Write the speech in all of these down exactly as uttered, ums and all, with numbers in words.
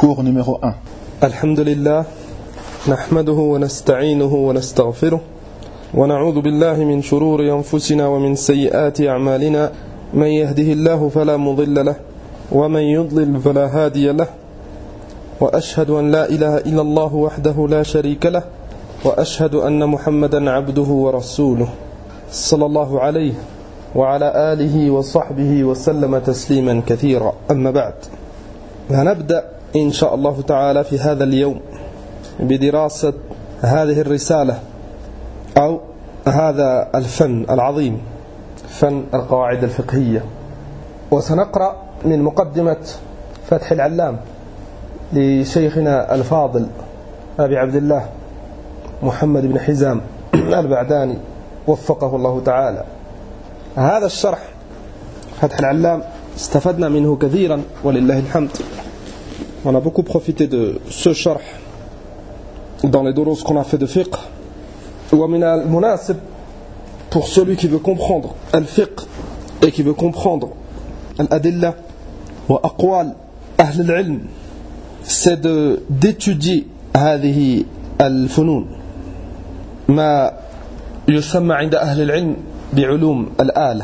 Cours numéro un. Alhamdulillah, nahmaduhu wa nasta'inuhu wa nastaghfiruh wa na'udhu billahi min shururi anfusina wa min sayyiati a'malina man yahdihillahu fala mudilla lahu wa man yudlil fala hadiya lahu wa ashhadu an la ilaha illa Allah wahdahu la sharika lahu wa ashhadu anna Muhammadan 'abduhu wa rasuluhu sallallahu alayhi wa ala alihi wa sahbihi wa sallama tasliman kathira. Amma ba'd. هنبدأ إن شاء الله تعالى في هذا اليوم بدراسة هذه الرسالة أو هذا الفن العظيم، فن القواعد الفقهية. وسنقرأ من مقدمة فتح العلام لشيخنا الفاضل أبي عبد الله محمد بن حزام البعداني وفقه الله تعالى. هذا الشرح فتح العلام استفدنا منه كثيرا ولله الحمد. On a beaucoup profité de ce sharh dans les durus qu'on a fait de fiqh. Wa min al-munasib, pour celui qui veut comprendre al-fiqh et qui veut comprendre al-adilla wa aqwal ahl al-ilm, c'est de d'étudier هذه الفنون ما يسمى عند أهل العلم بعلوم الآلة.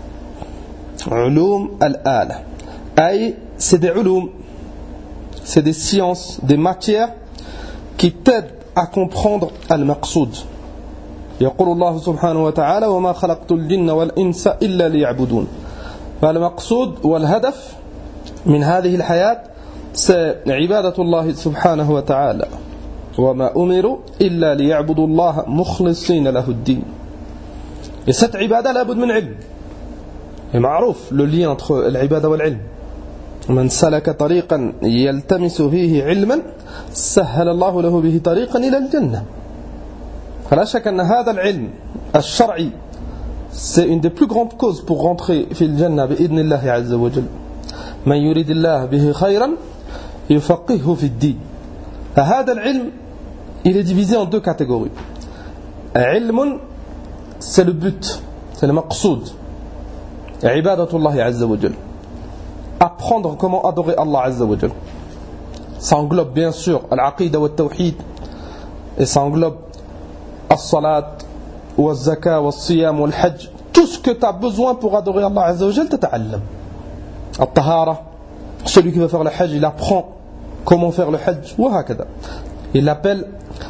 علوم الآلة أي c'est des علوم, c'est des sciences, des matières qui t'aident à comprendre al-maqsoud. يقول الله سبحانه وتعالى وما خلقت الجن والإنس إلا ليعبدون. فالمقصود والهدف من هذه الحياة c'est عبادة الله سبحانه وتعالى. وما أمروا إلا ليعبدوا الله مخلصين له الدين. Et cette عبادة لابد من علم. Et معروف le lien entre العبادة والعلم. من سلك طريقا يلتمس فيه علما سهل الله له به طريقا إلى الجنة. فلا شك أن هذا العلم الشرعي c'est une des plus grandes causes pour rentrer في الجنة بإذن الله عز وجل. من يريد الله به خيرا يفقهه في الدين. هذا العلم il est divisé en deux catégories. علم c'est le but, c'est le maqsoud. عبادة الله عز وجل. Apprendre comment adorer Allah Azza wa Jal. Ça englobe bien sûr al-aqida wa al-tawhid, et ça englobe al-salat wa al-zaka wa al-siyam wa al-hajj. Tout ce que tu as besoin pour adorer Allah Azza wa Jal, tu t'ata'allam. Al-tahara, celui qui veut faire le hajj, il apprend comment faire le hajj, wa hakada. Il l'appelle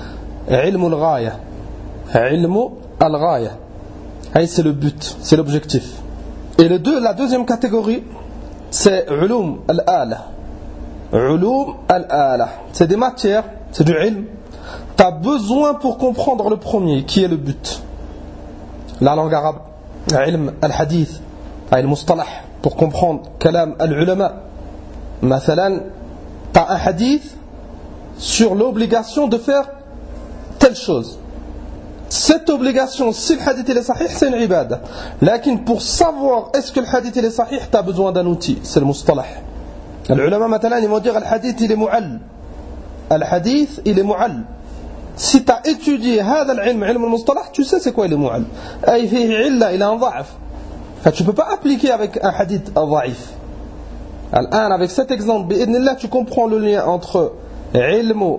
ilm al-ghaya. Ilm al-ghaya. C'est le but, c'est l'objectif. Et le deux, la deuxième catégorie, c'est ulum al-ala. Ulum al-ala. C'est des matières, c'est du ilm. Tu as besoin pour comprendre le premier, qui est le but. La langue arabe, ilm al-hadith, al-mustalah, pour comprendre kalam al-ulama. Mathalan, tu as un hadith sur l'obligation de faire telle chose. Cette obligation, si le hadith est sahih, c'est une ibada. Lakin pour savoir est-ce que le hadith est sahih, tu as besoin d'un outil, c'est le mustalah. Les ulama maintenant, ils vont dire le hadith il est mu'all. Le hadith il est mu'all. Si tu as étudié هذا العلم علم المصطلح, tu sais c'est quoi il est mu'all. أي فيه علة, il a un ضعف. Tu ne peux pas appliquer avec un hadith ضعيف. الآن avec cet exemple, بإذن الله, tu comprends le lien entre علم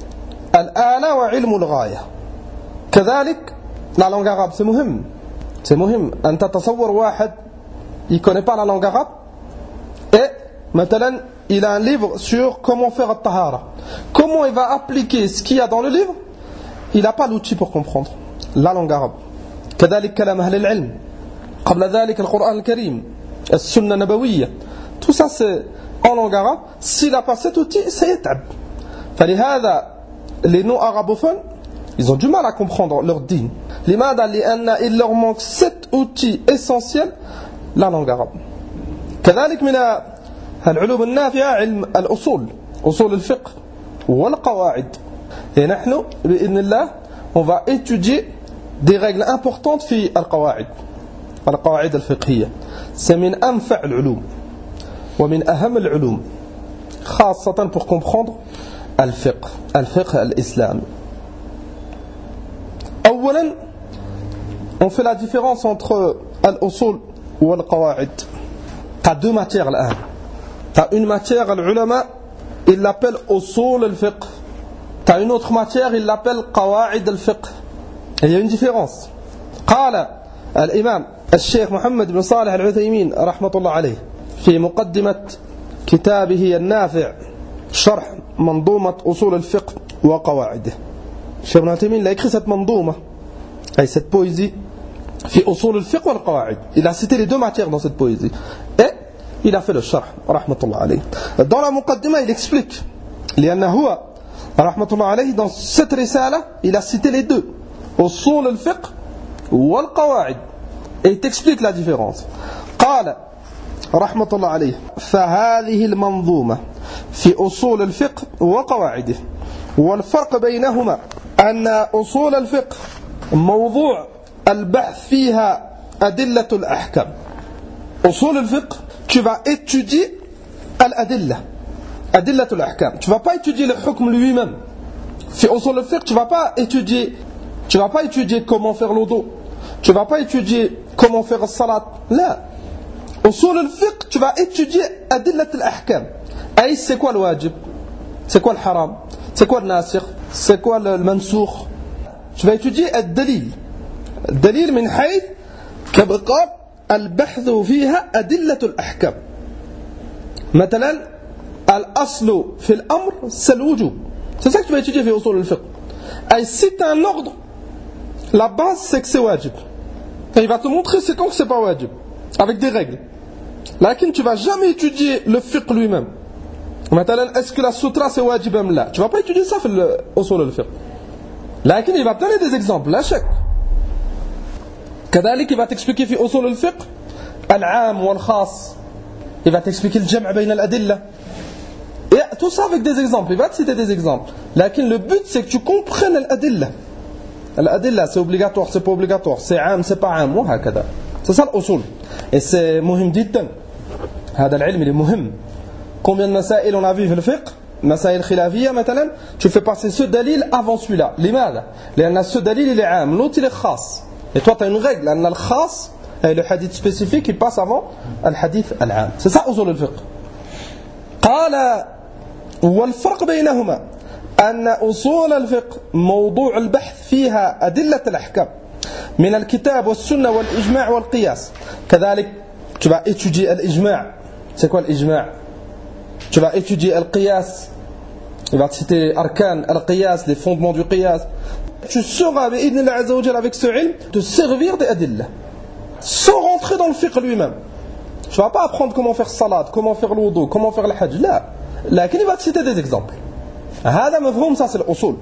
الآلة وعلم الغاية. كذلك la langue arabe c'est مهم c'est مهم أن تتصور واحد il connaît pas la langue arabe et مثلا il a un livre sur comment faire الطهارة. Comment il va appliquer ce qu'il y a dans le livre? Il n'a pas l'outil pour comprendre la langue arabe. كذلك كلام أهل العلم قبل ذلك القرآن الكريم السنة النبوية. Tout ça c'est en langue arabe. S'il n'a pas cet outil, c'est يتعب. فلهذا les non arabophones ils ont du mal à comprendre leur dîn. لماذا؟ لأن il leur manque cet outil essentiel, la langue arabe. كذلك من العلوم النافعة علم الأصول، أصول الفقه والقواعد. Et نحن بإذن الله on va étudier des règles importantes في القواعد، القواعد الفقهية. C'est من أنفع العلوم ومن أهم العلوم خاصة pour comprendre الفقه، الفقه الإسلامي. أولا on fait la différence entre al-usul ou al-qawaid. Tu as deux matières là. Tu as une matière, al-ulama il l'appelle usul al-fiqh. Tu as une autre matière, il l'appelle qawa'id al-fiqh. Et il y a une différence. قال الإمام الشيخ محمد بن صالح العثيمين رحمة الله عليه في مقدمة كتابه النافع شرح منظومة أصول الفقه وقواعده. الشيخ ابن عثيمين a écrit cette منظومة, et cette poésie, في أصول الفقه والقواعد. Il a cité les deux matières dans cette poésie. Et il a fait le sharh, رحمة الله عليه. Dans la muqaddima, il explique, لأنه هو رحمة الله عليه, dans cette risala, il a cité les deux, أصول الفقه والقواعد. Et il t'explique la différence. قال رحمة الله عليه فهذه المنظومة في أصول الفقه وقواعده والفرق بينهما أن أصول الفقه موضوع البحث فيها أدلة الأحكام. أصول الفقه, tu vas étudier الأدلة, أدلة الأحكام. Tu vas pas étudier le hukm lui-même. في أصول الفقه, tu vas pas étudier, tu vas pas étudier comment faire l'wudu, tu vas pas étudier comment faire le salat. لا. أصول الفقه, tu vas étudier أدلة الأحكام. أي c'est quoi le wajib, c'est quoi le haram, c'est quoi le nasikh, c'est quoi le mansukh. Tu vas étudier الدليل. الدليل من حيث كما قال البحث فيها أدلة الأحكام. مثلا الأصل في الأمر c'est le wujub. C'est ça que tu vas étudier في أصول الفقه. Et si tu as un ordre, la base c'est que c'est wajib. Et il va te montrer c'est quand que c'est pas wajib, avec des règles. Lakin tu vas jamais étudier le fiqh lui-même. مثلا est-ce que la sutra c'est wajib ou la? Tu vas pas étudier ça في أصول الفقه. Lakin il va te donner des exemples, la chèque. كذلك il va t'expliquer في أصول الفقه العام والخاص. Il va t'expliquer le jam' بين الأدلة. Et tout ça avec des exemples. Il va te citer des exemples. Lakin le but c'est que tu comprennes l'adilla. L'adilla c'est obligatoire, c'est pas obligatoire, c'est عام, c'est pas عام, وهكذا. C'est ça l'usul. Et c'est مهم جدا. هذا العلم اللي مهم. Combien de مسائل on a vu في الفقه؟ مسائل خلافية مثلا, tu fais passer ce dalil avant celui-là. لماذا؟ لأن ce dalil il est عام, l'autre il est خاص. Et toi tu as une règle, لأن الخاص et le hadith spécifique il passe avant le hadith al-'am. C'est ça usul al-fiqh. قال والفرق بينهما أن أصول الفقه موضوع البحث فيها أدلة الأحكام من الكتاب والسنة والإجماع والقياس. كذلك tu vas étudier الإجماع. C'est quoi l'ijma'? Tu vas étudier القياس. Il va te citer arkan al-qiyas, les fondements du qiyas. Tu sauras بإذن الله عز وجل avec ce ilm te servir des adillah sans rentrer dans le fiqh lui-même. Tu ne vas pas apprendre comment faire salat, comment faire le wudu, comment faire le hajj. Là, lakin il va te citer des exemples. هذا مفهوم, ça c'est l'usul.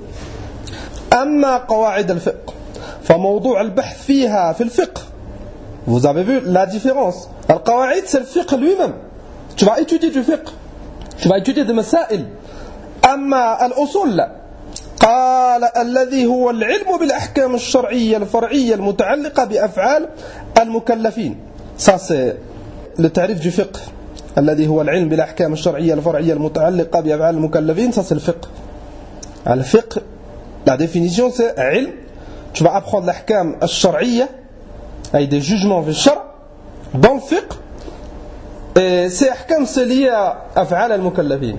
أما قواعد الفقه فموضوع البحث فيها في الفقه. Vous avez vu la différence. القواعد c'est le fiqh lui-même. Tu vas étudier du fiqh, tu vas étudier des masail. أما الأصول لا. قال الذي هو العلم بالأحكام الشرعية الفرعية المتعلقة بأفعال المكلفين. Ça c'est le tarif du fiqh. الذي هو العلم بالأحكام الشرعية الفرعية المتعلقة بأفعال المكلفين. Ça c'est le fiqh. Le fiqh, la définition c'est علم. Tu vas apprendre l'ahkam al-shar'iyya avec des jugements في الشرع dans le fiqh. Et ces ahkam c'est lié à أفعال المكلفين.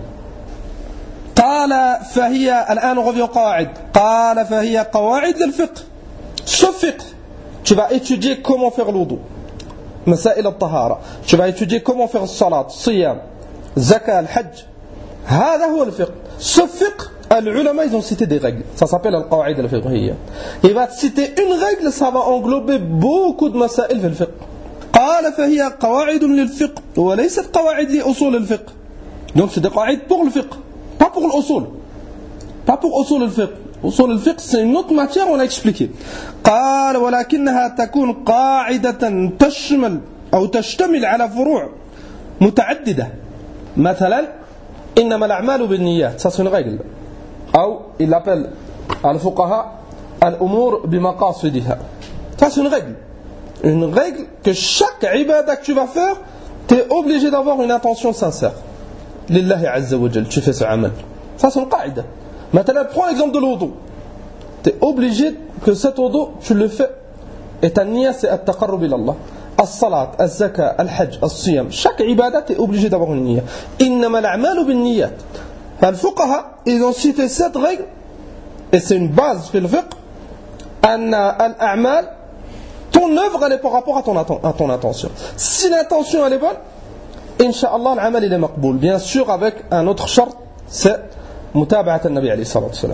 قال فهي الآن on revient aux قواعد. قال فهي قواعد للفقه. Ce fiqh, tu vas étudier comment faire l'wudu, مسائل الطهارة. Tu vas étudier comment faire الصلاة, الصيام, الزكاة, الحج. هذا هو الفقه. Ce fiqh, les ulama ils ont cité des règles. Ça s'appelle القواعد الفقهية. Il va te citer une règle, ça va englober beaucoup de مسائل في الفقه. قال فهي قواعد للفقه وليست قواعد لأصول الفقه. Donc c'est des قواعد pour le fiqh, pas pour l'usul, pas pour usul al-fiqh. Usul al-fiqh c'est une autre matière, on a expliqué. قال ولكنها تكون قاعدة تشمل أو تشتمل على فروع متعددة. مثلا إنما الأعمال بالنيات. Ça c'est une règle. أو il l'appelle الفقهاء الأمور بمقاصدها. Ça c'est une règle. Une règle que chaque ibadah que tu vas faire, tu es obligé d'avoir une intention sincère. Lillahi Azza wa Jal, tu fais ce amal. Ça c'est une qaïda. Maintenant, prends l'exemple de l'wudu. Tu es obligé que cet wudu, tu le fais. Et ta niya, c'est at-taqarrub ila Allah. As-salat, az-zaka, al-hajj, as-siyam. Chaque ibadah, tu es obligé d'avoir une niya. Innama al-a'malu bin niyat. الفقهاء ils ont cité cette règle et c'est une base في الفقه أن الأعمال ton œuvre elle est par rapport à ton, à ton intention. Si l'intention elle est bonne, Inch'Allah l'amal il est maqboul. Bien sûr avec un autre charte, c'est mutaba'at al-Nabi alayhi salatu wassalam.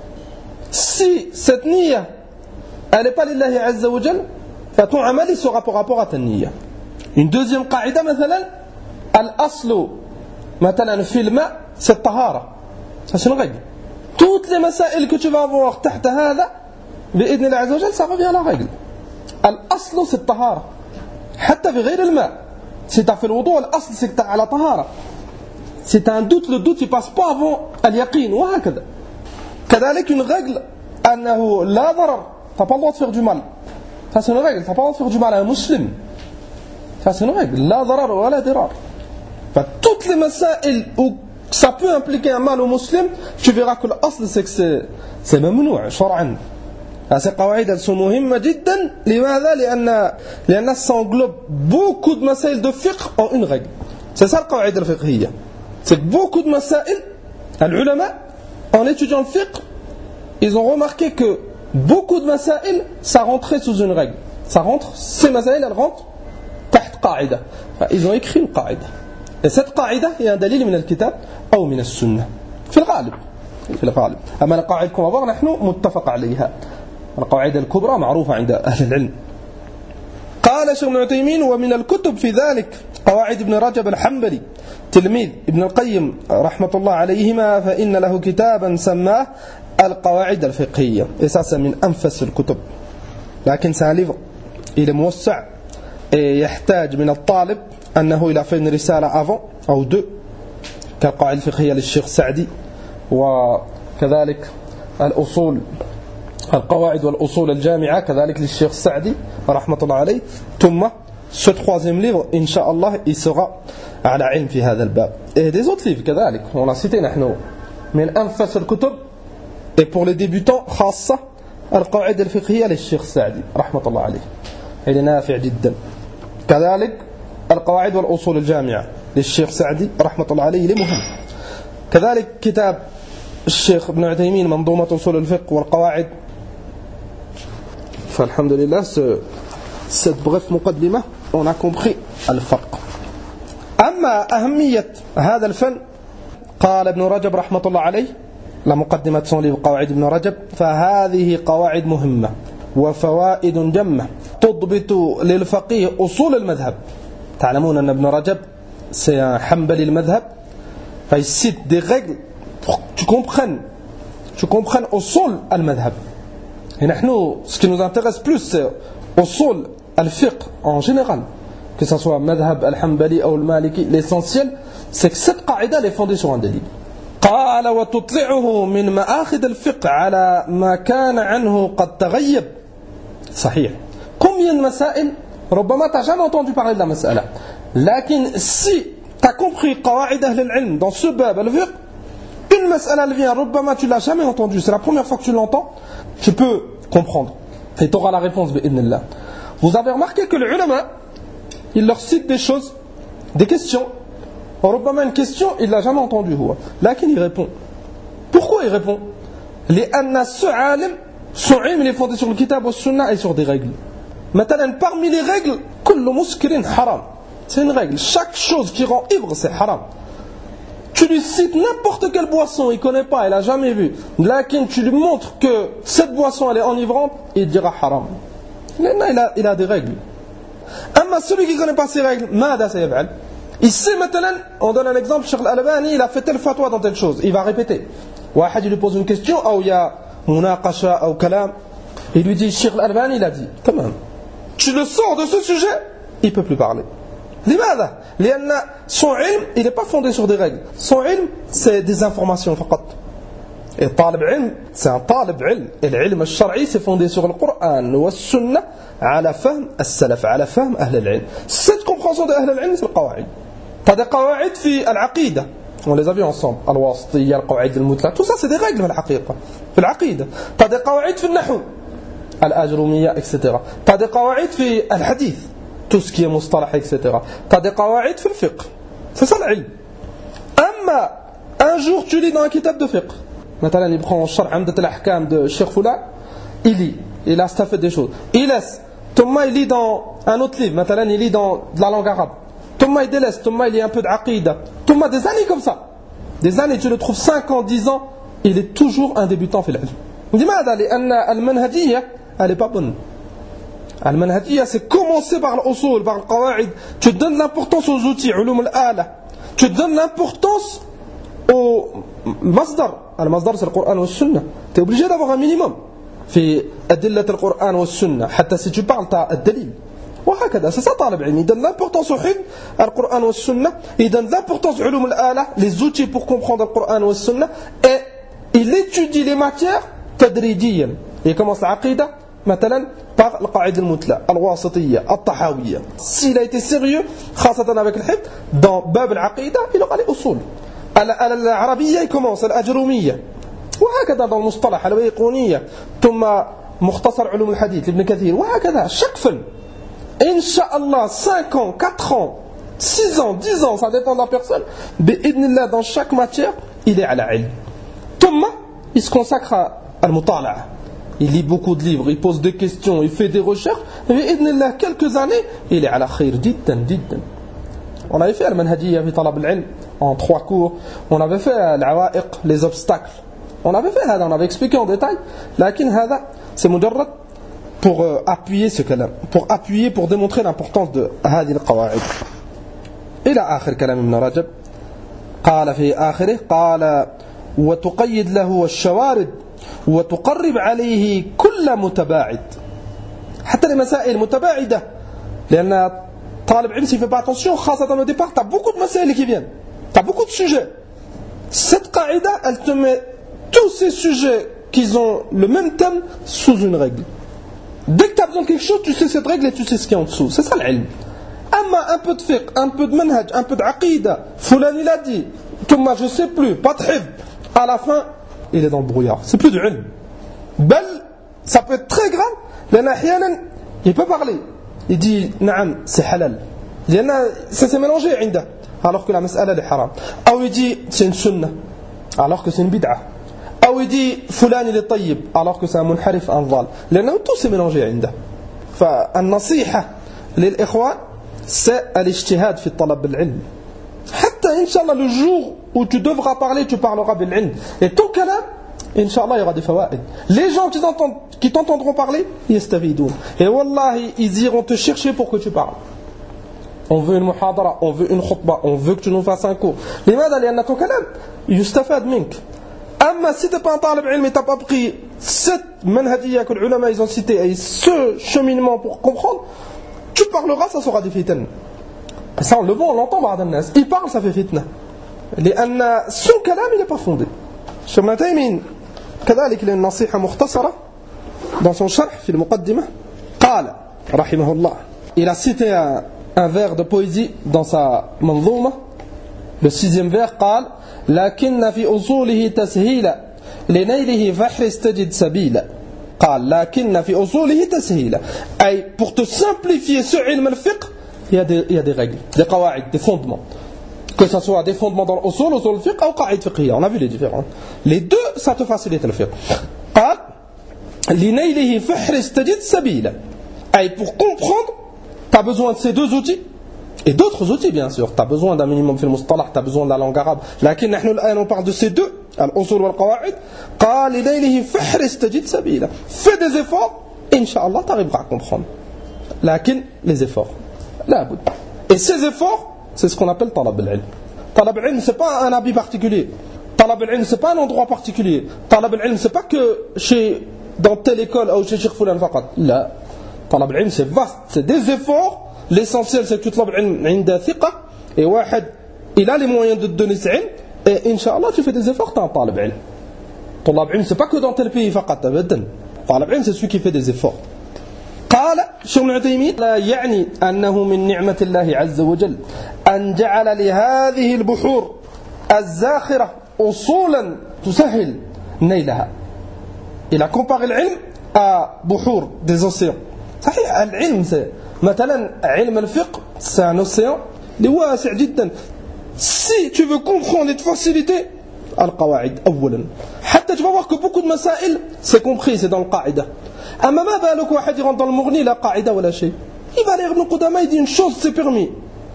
Si cette niya elle n'est pas lillahi azza wa jal, ton amal il sera par rapport à ta niya. Une deuxième qaïda مثلا al-aslu مثلا في الماء c'est الطهارة. Ça c'est une règle. Toutes les masail que tu vas avoir تحت هذا بإذن الله عز وجل ça revient à la règle. الأصل c'est الطهارة حتى في غير الماء. Si tu as fait le wudu, الأصل c'est que tu es à la tahara. Si tu as un doute, le doute il passe pas avant al-yaqin وهكذا. كذلك une règle أنه لا ضرر. Tu n'as pas le droit de faire du mal. Ça c'est une règle. Tu n'as pas le droit de faire du mal à un musulman. Ça c'est une règle. لا ضرر ولا ضرار. Toutes les masail où ça peut impliquer un mal au musulman, tu verras que l'asl c'est que c'est, c'est mamnou' shar'an. Ces qawaïd elles sont مهمة جدا. لماذا؟ لأن لأن ça englobe beaucoup de masail de fiqh en une règle. C'est ça le qawaïd al-fiqhiyya. C'est que beaucoup de masail, les ulama, en étudiant le fiqh, ils ont remarqué que beaucoup de masail, ça rentrait sous une règle. Ça rentre, ces masail elles rentrent تحت قاعدة. Ils ont écrit une qaïda. Et cette qaïda est un dalil من الكتاب أو من السنة. في الغالب. في الغالب. أما القاعدة كما ظهر نحن متفق عليها. القواعد الكبرى معروفة عند أهل العلم. قال شيخ ابن عثيمين ومن الكتب في ذلك قواعد ابن رجب الحنبلي تلميذ ابن القيم رحمة الله عليهما فإن له كتابا سماه القواعد الفقهية. Et ça c'est من أنفس الكتب. لكن c'est un livre il est موسع et يحتاج من الطالب أنه il a fait une رسالة avant أو deux كالقواعد الفقهية للشيخ سعدي وكذلك الأصول القواعد والأصول الجامعة كذلك للشيخ السعدي رحمة الله عليه. ثم ce troisième livre Inch'Allah il sera على علم في هذا الباب. Et des autres livres كذلك on a cité نحن من أنفس الكتب et pour les débutants خاصة القواعد الفقهية للشيخ السعدي رحمة الله عليه. il est نافع جدا. كذلك القواعد والأصول الجامعة للشيخ سعدي رحمة الله عليه il est مهم. كذلك كتاب الشيخ ابن عثيمين منظومة أصول الفقه والقواعد. فالحمد لله cette brève مقدمة on a compris الفرق. أما أهمية هذا الفن قال ابن رجب رحمة الله عليه لمقدمة son livre قواعد ابن رجب فهذه قواعد مهمة وفوائد جمة تضبط للفقيه أصول المذهب. تعلمون أن ابن رجب c'est un حنبلي المذهب فil cite des règles pour que tu comprennes tu comprennes أصول المذهب. Et nous, ce qui nous intéresse plus c'est أصول الفقه en général, que ce soit madhab al-hanbali ou al-maliki. L'essentiel c'est que cette qaïda est fondée sur un dalil. قال وتطلعه من مآخذ الفقه على ما كان عنه قد تغيب. صحيح. Combien de مسائل ربما tu n'as jamais entendu parler de la mas'ala. لكن si tu as compris قواعد أهل العلم dans ce bab al-fiqh, une mas'ala elle vient, ربما tu l'as jamais entendu, c'est la première fois que tu l'entends, tu peux comprendre et tu auras la réponse bi'idhnillah. Vous avez remarqué que les ulama ils leur citent des choses, des questions. ربما une question il l'a jamais entendu لكن il répond. Pourquoi il répond? لأن ce عالم son ilm il est fondé sur le kitab ou sunna et sur des règles. Maintenant parmi les règles كل مسكر حرام. C'est une règle, chaque chose qui rend ivre c'est haram. Tu lui cites n'importe quelle boisson, il ne connaît pas, il n'a jamais vu. Lakin tu lui montres que cette boisson elle est enivrante, il dira haram. Il a, il a des règles. Mais celui qui ne connaît pas ces règles, ماذا سيفعل? Il sait maintenant, on donne un exemple, Cheikh Al-Albani il a fait telle fatwa dans telle chose, il va répéter. Wahad il lui pose une question, ou il y a munaqasha ou kalam, il lui dit Cheikh Al-Albani il a dit. Tamam. Tu le sors de ce sujet, il ne peut plus parler. لماذا؟ لأن son ilm il n'est pas fondé sur des règles. Son ilm c'est des informations فقط. Et talib ilm c'est un talib ilm. Et l'ilm al-shar'i c'est fondé sur le Coran ou la Sunna على فهم السلف على فهم أهل العلم. Cette compréhension de أهل العلم c'est le qawaïd. T'as des qawaïd في العقيدة. On les a vus ensemble. الواسطية, القواعد المطلقة. Tout ça c'est des règles في الحقيقة. في العقيدة. T'as des qawaïd في النحو. الأجرومية et cetera. T'as des qawaïd في الحديث. Tout ce qui est mustalah, et cetera. Tu as des qawaïd في الفقه. C'est ça l'ilm. أما un Un jour, tu lis dans un kitab de fiqh. Maintenant, il prend Sharh Amdat al-Ahkam de Cheikh Foula, il lit, il a fait des choses. Il laisse. Thomas, il lit dans un autre livre. Maintenant, il lit dans de la langue arabe. Thomas, il délaisse. Thomas, il lit un peu d'Aqida. Thomas, des années comme ça. Des années, tu le trouves cinq ans, dix ans, il est toujours un débutant في العلم. لماذا؟ لأن المنهجية elle n'est pas bonne. المنهجية c'est commencer par l'usul, par le qawaid. Tu donnes l'importance aux outils, علوم الآلة. Tu donnes l'importance au masdar. المصدر c'est le Coran et Sunna. Tu es obligé d'avoir un minimum. في أدلة القرآن والسنة. حتى si tu parles, tu as الدليل. وهكذا. C'est ça طالب علم. Il donne l'importance au حفظ القرآن والسنة. Il donne l'importance aux علوم الآلة, les outils pour comprendre le Coran et Sunna. Et il étudie les matières تدريجيا. Il commence l'aqida مثلا par القاعدة المثلى, الواسطية, الطحاوية. S'il a été sérieux, خاصة avec le حفظ, dans باب العقيدة, il aura les usul. العربية il commence الأجرومية. وهكذا dans المصطلح البيقونية. ثم مختصر علوم الحديث لابن كثير. وهكذا chaque fun. Inch'Allah, cinq ans, quatre ans, six ans, dix ans, ça dépend de la personne. Bi'idnillah, dans chaque matière, il est à la ilm. Thomas, il se consacre à al-mutala'a. Il lit beaucoup de livres, il pose des questions, il fait des recherches. Bi'idnillah, quelques années, il est à la khayr, jiddan, jiddan. On avait fait al-manhajiyya fi talab al-ilm en trois cours. On avait fait al-awa'iq, les obstacles. On avait fait ça, on avait expliqué en détail. Lakin hada, c'est mujarrad pour euh, appuyer ce kalam, pour appuyer, pour démontrer l'importance de هذه القواعد. إلى آخر كلام ابن رجب قال في آخره قال وتقيد له الشوارد وتقرب عليه كل متباعد حتى لمسائل متباعدة لأن طالب علم s'il fait pas attention خاصة au départ t'as beaucoup de مسائل qui viennent, t'as beaucoup de sujets. Cette qaïda elle te met tous ces sujets qui ont le même thème sous une règle. Dès que tu as besoin de quelque chose, tu sais cette règle et tu sais ce qui est en dessous. C'est ça l'ilm. Amma un peu de fiqh, un peu de manhaj, un peu d'aqida, Fulan il a dit, Thomas je sais plus, pas de hifd. À la fin, il est dans le brouillard. C'est plus du ilm. Bel, ça peut être très grave. L'ana ahyanan, il peut parler. Il dit, naam, c'est halal. L'ana, ça s'est mélangé inda, alors que la mas'ala est haram. Ou il dit, c'est une sunnah, alors que c'est une bid'ah. Ou il dit Fulan il est tayyib alors que c'est un munharif, un dhal. لأنه tout s'est mélangé عنده. فالنصيحة للإخوان c'est الاجتهاد في طلب العلم. حتى إن شاء الله le jour où tu devras parler, tu parleras بالعلم. Et ton kalam, إن شاء الله il y aura des fawaid. Les gens qui t'entendent, qui t'entendront parler, يستفيدون. Et wallahi ils iront te chercher pour que tu parles. On veut une muhadara, on veut une khutba, on veut que tu nous fasses un cours. لماذا؟ لأن ton kalam يستفاد منك. Amma si tu n'es pas un talib ilm et tu n'as pas pris cette manhajiyya que les ulama ils ont cité et ce cheminement pour comprendre, tu parleras, ça sera des fitna. Ça on le voit, on l'entend par des nas. Il parle, ça fait fitna. لأن son kalam il n'est pas fondé. Cheikh Ibn Taymiyyah كذلك له نصيحة مختصرة dans son sharh في المقدمة قال رحمه الله. Il a cité un, un vers de poésie dans sa manzouma, le sixième vers قال لكن في أصوله تسهيلا لنيله فاحرص تجد سبيلا. قال لكن في أصوله تسهيلا أي pour te simplifier ce ilm al-fiqh il y a des, il y a des règles, des qawaid, des fondements, que ce soit des fondements dans l'usul, usul al-fiqh ou qawaid fiqhiyya. On a vu les différents. Les deux ça te facilite le fiqh. قال لنيله فاحرص تجد سبيلا أي pour comprendre tu as besoin de ces deux outils. Et d'autres outils, bien sûr. Tu as besoin d'un minimum في المصطلح, tu as besoin de la langue arabe. لكن نحن الآن on parle de ces deux, الأصول والقواعد. قال لنيله فاحرص تجد سبيلا. Fais des efforts, Inch'Allah, tu arriveras à comprendre. لكن les efforts, لا بد. Et ces efforts, c'est ce qu'on appelle طلب العلم. طلب العلم, c'est pas un habit particulier. طلب العلم, c'est pas un endroit particulier. طلب العلم, c'est pas que chez, dans telle école ou chez Cheikh Fulan فقط. لا. طلب العلم, c'est vaste. C'est des efforts. L'essentiel c'est que tu te l'obtiennes عند ثقة et واحد il a les moyens de te donner ce ilm et Inch'Allah tu fais des efforts, t'es un talib ilm. طلاب علم c'est pas que dans tel pays فقط أبدا. طالب علم c'est celui qui fait des efforts. قال شيخ ابن عثيمين لا يعني أنه من نعمة الله عز وجل أن جعل لهذه البحور الزاخرة أصولا تسهل نيلها. Il a comparé l'ilm à بحور, des océans. صحيح العلم c'est مثلا علم الفقه c'est un océan واسع جدا. Si tu veux comprendre et te faciliter, القواعد أولا حتى tu vas voir que beaucoup de مسائل c'est compris, c'est dans le قاعدة. أما ما بالك واحد يرنط dans le مغني لا قاعدة ولا شيء, il va lire Ibn Qudama, il dit une chose c'est permis,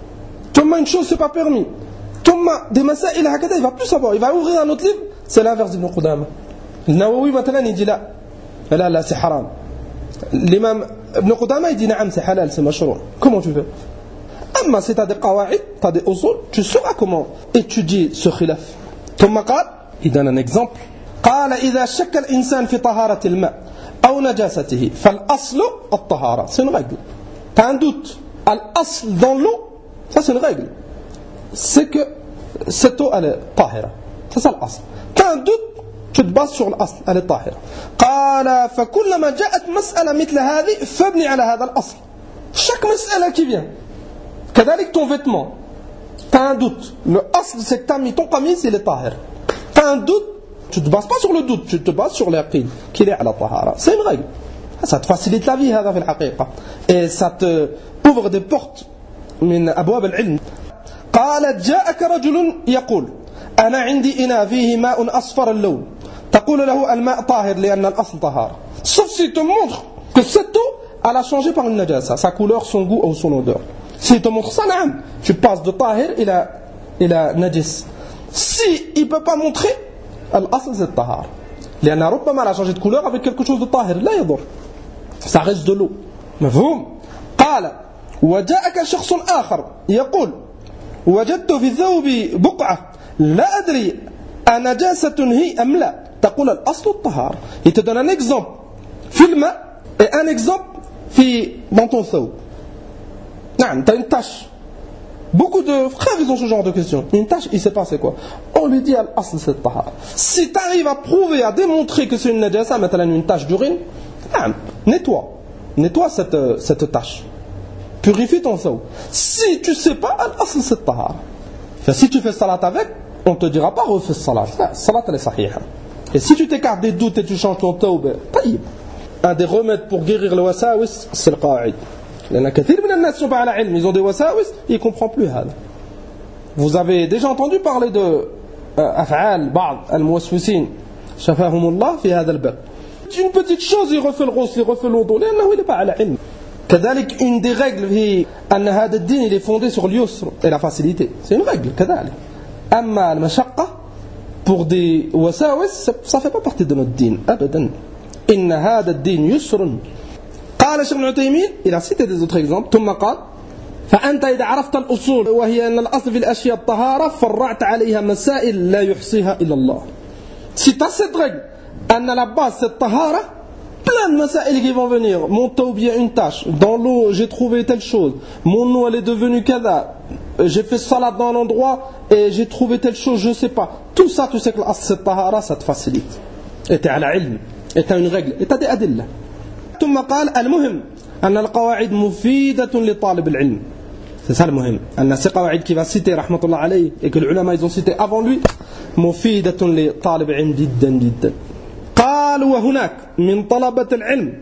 ثم une chose c'est pas permis, ثم des مسائل هكذا, il va plus savoir, il va ouvrir un autre livre, c'est l'inverse d'Ibn Qudama. النووي مثلا يجي لا لا لا c'est haram, l'imam Ibn Qudama il dit نعم c'est halal, c'est مشروع. Comment tu fais? أما si tu as des قواعد, tu as des usul, tu sauras comment étudier ce khilaf. ثم قال, il donne un exemple, قال إذا شك الإنسان في طهارة الماء أو نجاسته فالأصل الطهارة. C'est une règle. Tu as un doute, الأصل dans l'eau, ça c'est une règle, c'est que cette eau elle est طاهرة, c'est ça الأصل. Tu as un doute, tu te bases sur الأصل, elle est طاهرة. قال فكلما جاءت مسألة مثل هذه فابني على هذا الأصل. Chaque مسألة qui vient, كذلك ton vêtement, tu as un doute, le asl c'est que tu as mis ton qamis, il est tahir. Tu as un doute, tu ne te bases pas sur le doute, tu te bases sur l'aqid qu'il est à la tahara. C'est une règle, ça te facilite la vie هذا في الحقيقة, et ça te ouvre des portes من أبواب العلم. قالت جاءك رجل يقول أنا عندي إناء فيه ماء أصفر اللون تقول له الماء طاهر لأن الأصل طهارة. Sauf s'il te montre que cette eau elle a changé par une najasa, sa couleur, son goût ou son odeur. S'il te montre ça, نعم, tu passes de tahir إلى إلى najis. Si il peut pas montrer, الأصل c'est tahar, لأن ربما elle a changé de couleur avec quelque chose de tahir, لا يضر, ça reste de l'eau. مفهوم؟ قال وجاءك شخص آخر يقول وجدت في الثوب بقعة لا أدري أنجاسة هي أم لا تقول الأصل الطهارة. Il te donne un exemple في الماء et un exemple في dans ton ثوب. Non, tu as une tâche. Beaucoup de frères ils ont ce genre de questions. Une tâche, il sait pas c'est quoi. On lui dit al-asl c'est tahara. Si tu arrives à prouver, à démontrer que c'est une najasa, maintenant une tâche d'urine, nettoie. Nettoie cette, cette tâche. Purifie ton saut. Si tu sais pas, al-asl c'est tahara. Enfin, si tu fais salat avec, on te dira pas refais salat. La salat elle est sahiha. Et si tu t'écartes des doutes et tu changes ton tawbah, taïb. Un des remèdes pour guérir le wasawis, c'est le qa'id. لأن كثير من الناس sont على علم, ils ont des wasawis, ils ne comprennent plus هذا. Vous avez déjà entendu parler de أفعال بعض الموسوسين شفاهم الله في هذا الباب. Une petite chose, il refait le ghusl, il refait l'wudu, لأنه il n'est pas على علم. كذلك une des règles هي أن هذا الدين il est fondé sur l'yusr et la facilité. C'est une règle كذلك. أما المشقة pour des wasawis, ça ne fait pas partie de notre dîn أبدا. إن هذا الدين يسر. قال الشيخ ابن عثيمين, il a cité des autres exemples, ثم قال فأنت إذا عرفت الأصول وهي أن الأصل في الأشياء الطهارة فرعت عليها مسائل لا يحصيها إلا الله. Si tu as cette règle, أن la base c'est الطهارة, plein de مسائل qui vont venir. Mon taub bien une tâche, dans l'eau j'ai trouvé telle chose, mon eau elle est devenue kada, j'ai fait salat dans l'endroit et j'ai trouvé telle chose, je sais pas. Tout ça tu sais que l'asl c'est الطهارة, ça te facilite. Et tu es على علم, et tu as une règle, et tu as des adillah. ثم قال المهم أن القواعد مفيدة لطالب العلم. C'est ça le مهم, أن ces قواعد qui va citer رحمة الله عليه et que les ulama ils ont cité avant lui, مفيدة لطالب العلم جدا جدا. قال وهناك من طلبة العلم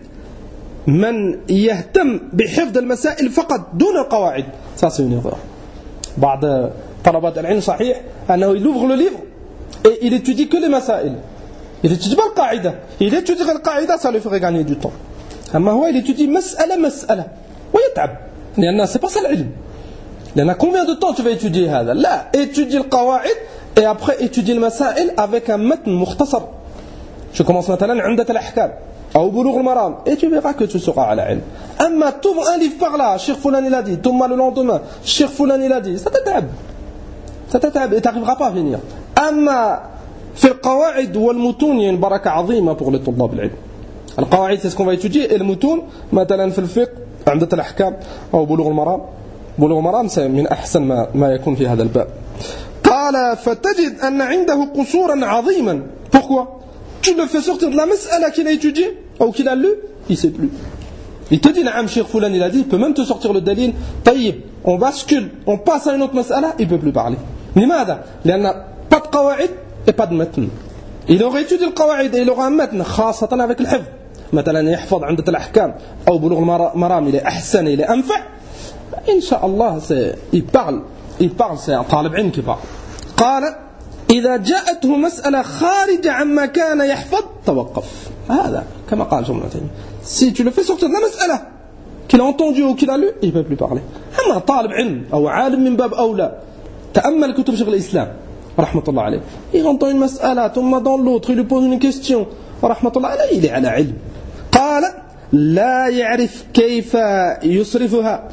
من يهتم بحفظ المسائل فقط دون القواعد. Ça c'est une erreur. بعض طلبة العلم صحيح أنه il ouvre le livre et il étudie que les مسائل. Il étudie pas le qaïda. Il étudie le qaïda, ça lui ferait gagner du temps. أما هو il étudie مسألة مسألة ويتعب, لأن c'est pas ça l'ilm. لأن combien de temps tu vas étudier هذا؟ لا, étudie le qawaid et après étudie le masail avec un matn mukhtasar. Tu commences مثلا عمدة الأحكام أو بلوغ المرام et tu verras que tu seras على علم. أما t'ouvres un livre par là, Cheikh Foulan il a dit, ثم le lendemain, Cheikh Foulan il a dit, ça t'attrape. Ça t'attrape et tu n'arriveras pas à venir. أما في القواعد والمتون يعني بركة عظيمة pour les طلاب العلم. القواعد c'est ce qu'on va étudier et le moutoun مثلا في الفقه عمدة الأحكام أو بلوغ المرام. بلوغ المرام c'est من أحسن ما ما يكون في هذا الباب. قال فتجد أن عنده قصورا عظيما. Pourquoi? Tu le fais sortir de la مسألة qu'il a étudiée ou qu'il a lu, il sait plus. Il te dit نعم Cheikh Foulan il a dit, il peut même te sortir le dalil. طيب, on bascule, on passe à une autre مسألة, il peut plus parler. لماذا؟ لأن pas de قواعد et pas de matn. Il aurait étudié le qawaid et il aura un matn خاصة avec le hifz. مثلا يحفظ عمدة الأحكام أو بلوغ المرام il est أحسن, il est أنفع. إن شاء الله il parle, il parle, c'est un طالب علم qui parle. قال إذا جاءته مسألة خارجة عما كان يحفظ توقف. هذا كما قال Cheikh Ibn Taymiyyah. Si tu le fais sortir de la mas'ala qu'il a entendu ou qu'il a lu, il ne peut plus parler. أما طالب علم أو عالم من باب أولى تأمل كتب شيخ الإسلام رحمة الله عليه. Il entend une mas'ala, ثم dans l'autre, il lui pose une question رحمة الله عليه, il est على علم. قال لا يعرف كيف يصرفها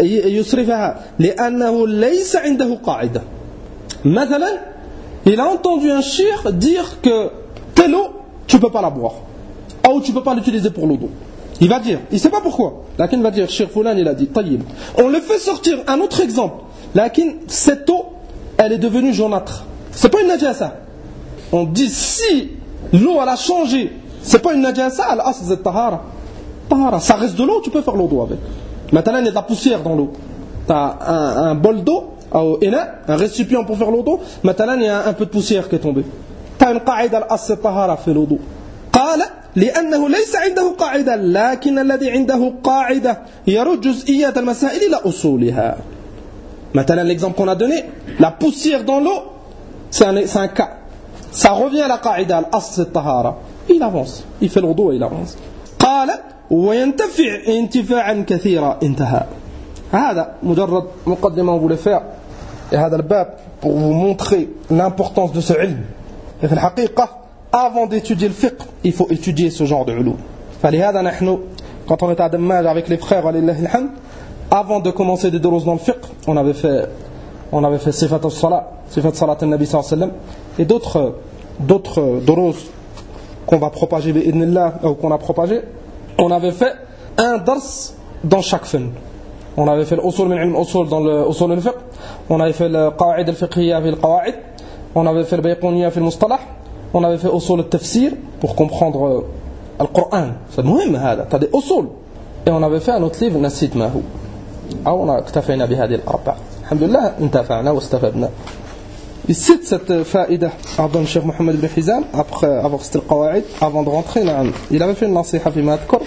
يصرفها لأنه ليس عنده قاعدة. مثلا il a entendu un cheikh dire que telle eau tu ne peux pas la boire ou tu ne peux pas l'utiliser pour l'eau d'eau. Il va dire, il ne sait pas pourquoi, lakin il va dire cheikh Foulan il a dit tayyib. On le fait sortir un autre exemple, lakin cette eau elle est devenue jaunâtre, c'est pas une najasa. On dit si l'eau elle a changé, c'est pas une najasa, al-asl c'est tahara. Tahara, ça reste de l'eau, tu peux faire l'eau d'eau avec. Maintenant il y a de la poussière dans l'eau, tu as un, un bol d'eau, un récipient pour faire l'eau d'eau, maintenant il y a un peu de poussière qui est tombée. Tu as une qaïda al-asl tahara fait l'eau d'eau. قال لأنه ليس عنده قاعدة لكن الذي عنده قاعدة يرد جزئيات المسائل إلى أصولها. Maintenant l'exemple qu'on a donné, la poussière dans l'eau, c'est un, c'est un cas. Ça revient à la qaïda al-asl tahara. Il avance, il fait l'eau d'eau et il avance. قال وينتفع انتفاعا كثيرا انتهى. هذا مجرد مقدمة on voulait faire et هذا الباب pour vous montrer l'importance de ce ilm. Et في الحقيقة avant d'étudier le fiqh, il faut étudier ce genre de ulum. فلهذا نحن quand on était à Dammaj avec les frères ولله الحمد, avant de commencer des durus dans le fiqh, on avait fait on avait fait sifat as-salat, sifat salat an-nabi sallallahu alayhi wa sallam et d'autres d'autres durus qu'on va propager bi'idhnillah ou qu'on a propagé. On avait fait un dars dans chaque fan. On avait fait l'usul min ilm usul dans le usul al-fiqh, on avait fait le qawaid al-fiqhiyya fi al-qawaid, on avait fait le bayquniyya fi al-mustalah, on avait fait usul al-tafsir pour comprendre le Coran. C'est muhim hada, t'as des usul. Et on avait fait un autre livre nasit ma hu. Ou on a اكتفينا بهذه الأربعة. Alhamdulillah, انتفعنا واستفدنا. Il cite cette faïda Ardon Cheikh Mohammed ibn Hizam après avoir cité le qawaid, avant de rentrer. Il avait fait une nasiha فيما أذكر.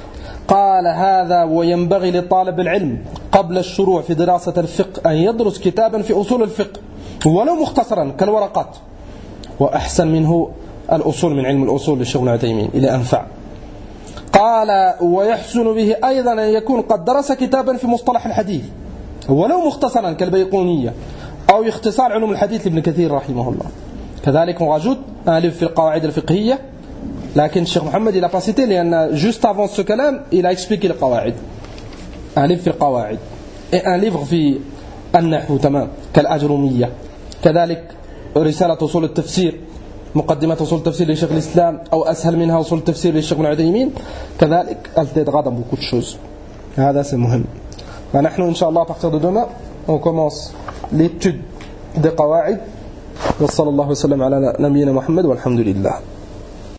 قال هذا وينبغي لطالب العلم قبل الشروع في دراسة الفقه أن يدرس كتابا في أصول الفقه ولو مختصرا كالورقات وأحسن منه الأصول من علم الأصول للشيخ ابن عثيمين إلى أنفع. قال ويحسن به أيضا أن يكون قد درس كتابا في مصطلح الحديث ولو مختصرا كالبيقونية أو اختصار علوم الحديث لابن كثير رحمه الله. كذلك on rajoute un livre في القواعد الفقهية, لكن الشيخ محمد il a pas cité لأن juste avant ce كلام il a expliqué les قواعد. un livre في القواعد et un livre في النحو تمام كالأجرومية. كذلك رسالة أصول التفسير, مقدمة أصول التفسير لشيخ الإسلام أو أسهل منها أصول التفسير للشيخ ابن عثيمين. كذلك elle غدا beaucoup de choses. هذا c'est مهم. فنحن إن شاء الله à partir de demain on commence l'étude des qawaid. وصلى الله وسلم على نبينا محمد والحمد لله.